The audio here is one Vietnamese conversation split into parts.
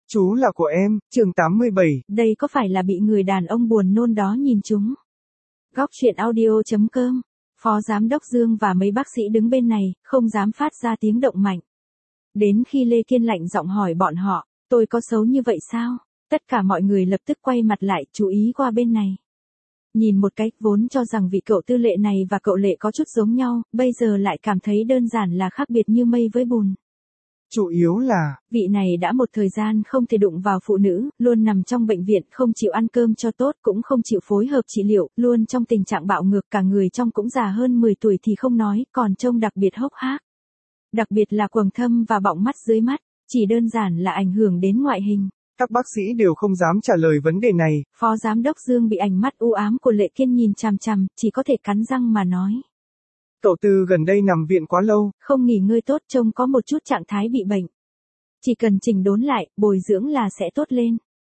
Chú là của em, chương 87. Đây có phải là bị người đàn ông buồn nôn đó nhìn chúng? Góc truyện audio.com. Phó Giám đốc Dương và mấy bác sĩ đứng bên này, không dám phát ra tiếng động mạnh. Đến khi Lê Kiên lạnh giọng hỏi bọn họ, tôi có xấu như vậy sao? Tất cả mọi người lập tức quay mặt lại, chú ý qua bên này. Nhìn một cái, vốn cho rằng vị cậu tư lệ này và cậu Lệ có chút giống nhau, bây giờ lại cảm thấy đơn giản là khác biệt như mây với bùn. Chủ yếu là, vị này đã một thời gian không thể đụng vào phụ nữ, luôn nằm trong bệnh viện, không chịu ăn cơm cho tốt, cũng không chịu phối hợp trị liệu, luôn trong tình trạng bạo ngược, cả người trong cũng già hơn 10 tuổi thì không nói, còn trông đặc biệt hốc hác. Đặc biệt là quầng thâm và bọng mắt dưới mắt, chỉ đơn giản là ảnh hưởng đến ngoại hình. Các bác sĩ đều không dám trả lời vấn đề này. Phó Giám đốc Dương bị ánh mắt u ám của Lệ Kiên nhìn chằm chằm, chỉ có thể cắn răng mà nói. Cậu Tư gần đây nằm viện quá lâu. Không nghỉ ngơi tốt, trông có một chút trạng thái bị bệnh. Chỉ cần chỉnh đốn lại, bồi dưỡng là sẽ tốt lên.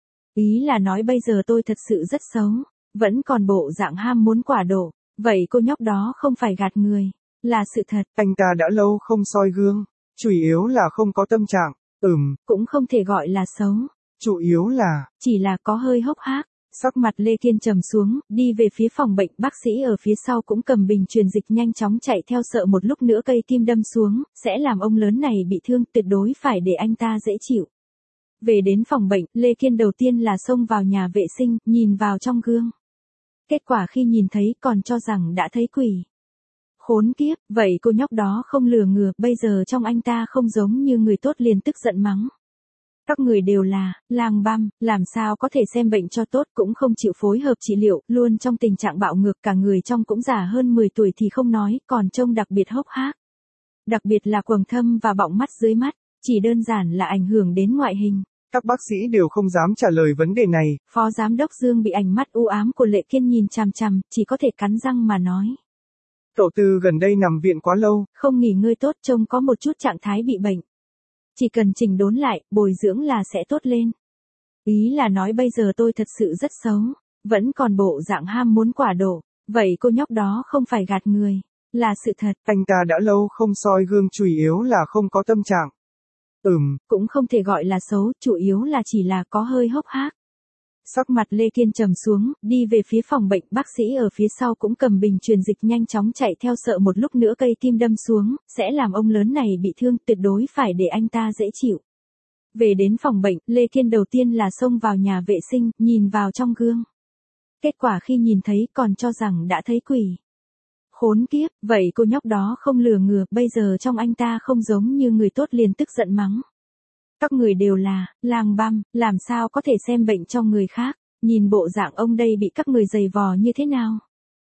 Ý là nói bây giờ tôi thật sự rất xấu, vẫn còn bộ dạng ham muốn quả đổ. Vậy cô nhóc đó không phải gạt người, là sự thật. Anh ta đã lâu không soi gương, chủ yếu là không có tâm trạng. Cũng không thể gọi là xấu. Chủ yếu là, chỉ là có hơi hốc hác. Sắc mặt Lê Kiên trầm xuống, đi về phía phòng bệnh, bác sĩ ở phía sau cũng cầm bình truyền dịch nhanh chóng chạy theo, sợ một lúc nữa cây kim đâm xuống, sẽ làm ông lớn này bị thương, tuyệt đối phải để anh ta dễ chịu. Về đến phòng bệnh, Lê Kiên đầu tiên là xông vào nhà vệ sinh, nhìn vào trong gương. Kết quả khi nhìn thấy còn cho rằng đã thấy quỷ. Khốn kiếp, vậy cô nhóc đó không lừa ngừa, bây giờ trong anh ta không giống như người tốt, liền tức giận mắng. Các người đều là lang băm, làm sao có thể xem bệnh cho tốt, cũng không chịu phối hợp trị liệu, luôn trong tình trạng bạo ngược, cả người trong cũng già hơn 10 tuổi thì không nói, còn trông đặc biệt hốc hác. Đặc biệt là quầng thâm và bọng mắt dưới mắt, chỉ đơn giản là ảnh hưởng đến ngoại hình. Các bác sĩ đều không dám trả lời vấn đề này. Phó Giám đốc Dương bị ánh mắt u ám của Lệ Kiên nhìn chằm chằm, chỉ có thể cắn răng mà nói. Cậu Tư gần đây nằm viện quá lâu. Không nghỉ ngơi tốt, trông có một chút trạng thái bị bệnh. Chỉ cần chỉnh đốn lại, bồi dưỡng là sẽ tốt lên. Ý là nói bây giờ tôi thật sự rất xấu, vẫn còn bộ dạng ham muốn quả đổ. Vậy cô nhóc đó không phải gạt người, là sự thật. Anh ta đã lâu không soi gương, chủ yếu là không có tâm trạng. Cũng không thể gọi là xấu, chủ yếu là chỉ là có hơi hốc hác. Sắc mặt Lê Kiên trầm xuống, đi về phía phòng bệnh, bác sĩ ở phía sau cũng cầm bình truyền dịch nhanh chóng chạy theo, sợ một lúc nữa cây kim đâm xuống, sẽ làm ông lớn này bị thương, tuyệt đối phải để anh ta dễ chịu. Về đến phòng bệnh, Lê Kiên đầu tiên là xông vào nhà vệ sinh, nhìn vào trong gương. Kết quả khi nhìn thấy còn cho rằng đã thấy quỷ. Khốn kiếp, vậy cô nhóc đó không lừa ngừa, bây giờ trong anh ta không giống như người tốt, liền tức giận mắng. Các người đều là lang băm, làm sao có thể xem bệnh cho người khác, nhìn bộ dạng ông đây bị các người giày vò như thế nào.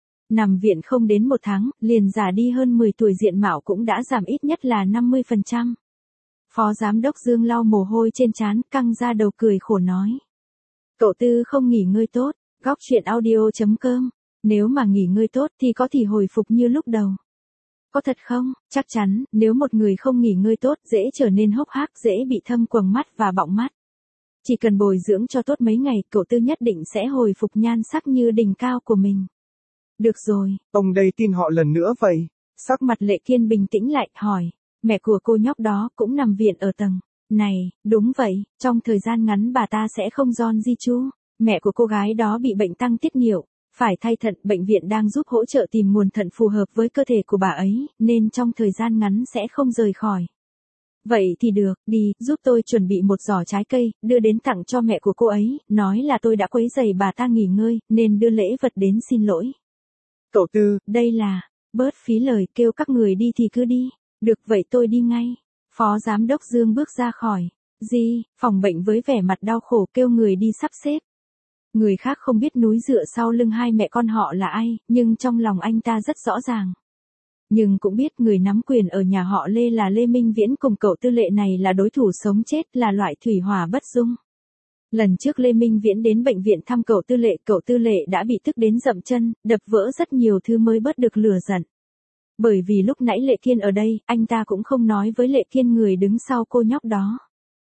Nằm viện không đến 1 tháng, liền già đi hơn 10 tuổi, diện mạo cũng đã giảm ít nhất là 50%. Phó Giám đốc Dương lau mồ hôi trên trán, căng ra đầu cười khổ nói. Cậu Tư không nghỉ ngơi tốt, góc truyện audio.com. Nếu mà nghỉ ngơi tốt thì có thể hồi phục như lúc đầu. Có thật không? Chắc chắn, nếu một người không nghỉ ngơi tốt, dễ trở nên hốc hác, dễ bị thâm quầng mắt và bọng mắt. Chỉ cần bồi dưỡng cho tốt mấy ngày, cậu Tư nhất định sẽ hồi phục nhan sắc như đỉnh cao của mình. Được rồi. Ông đây tin họ lần nữa vậy. Sắc mặt Lệ Kiên bình tĩnh lại, hỏi. Mẹ của cô nhóc đó cũng nằm viện ở tầng này. Đúng vậy, trong thời gian ngắn bà ta sẽ không giòn di chú. Mẹ của cô gái đó bị bệnh tăng tiết niệu, phải thay thận, bệnh viện đang giúp hỗ trợ tìm nguồn thận phù hợp với cơ thể của bà ấy, nên trong thời gian ngắn sẽ không rời khỏi. Vậy thì được, đi, giúp tôi chuẩn bị một giỏ trái cây, đưa đến tặng cho mẹ của cô ấy, nói là tôi đã quấy rầy bà ta nghỉ ngơi, nên đưa lễ vật đến xin lỗi. Cậu Tư, đây là, bớt phí lời, kêu các người đi thì cứ đi. Được vậy tôi đi ngay. Phó Giám đốc Dương bước ra khỏi phòng bệnh với vẻ mặt đau khổ, kêu người đi sắp xếp. Người khác không biết núi dựa sau lưng hai mẹ con họ là ai, nhưng trong lòng anh ta rất rõ ràng. Nhưng cũng biết người nắm quyền ở nhà họ Lê là Lê Minh Viễn, cùng cậu Tư Lệ này là đối thủ sống chết, là loại thủy hỏa bất dung. Lần trước Lê Minh Viễn đến bệnh viện thăm cậu Tư Lệ đã bị tức đến dậm chân, đập vỡ rất nhiều thứ mới bớt được lửa giận. Bởi vì lúc nãy Lệ Kiên ở đây, anh ta cũng không nói với Lệ Kiên người đứng sau cô nhóc đó.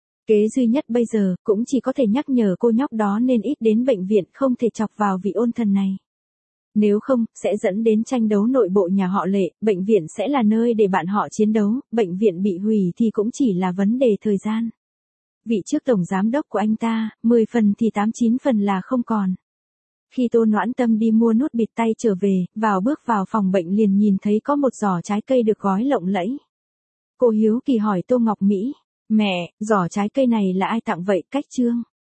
Kế duy nhất bây giờ, cũng chỉ có thể nhắc nhở cô nhóc đó nên ít đến bệnh viện, không thể chọc vào vị ôn thần này. Nếu không, sẽ dẫn đến tranh đấu nội bộ nhà họ Lệ, bệnh viện sẽ là nơi để bạn họ chiến đấu, bệnh viện bị hủy thì cũng chỉ là vấn đề thời gian. Vị trước tổng giám đốc của anh ta, 10 phần thì 8-9 phần là không còn. Khi Tô Noãn Tâm đi mua nút bịt tay trở về, bước vào phòng bệnh liền nhìn thấy có một giỏ trái cây được gói lộng lẫy. Cô hiếu kỳ hỏi Tô Ngọc Mỹ, mẹ, giỏ trái cây này là ai tặng vậy? Cách Trương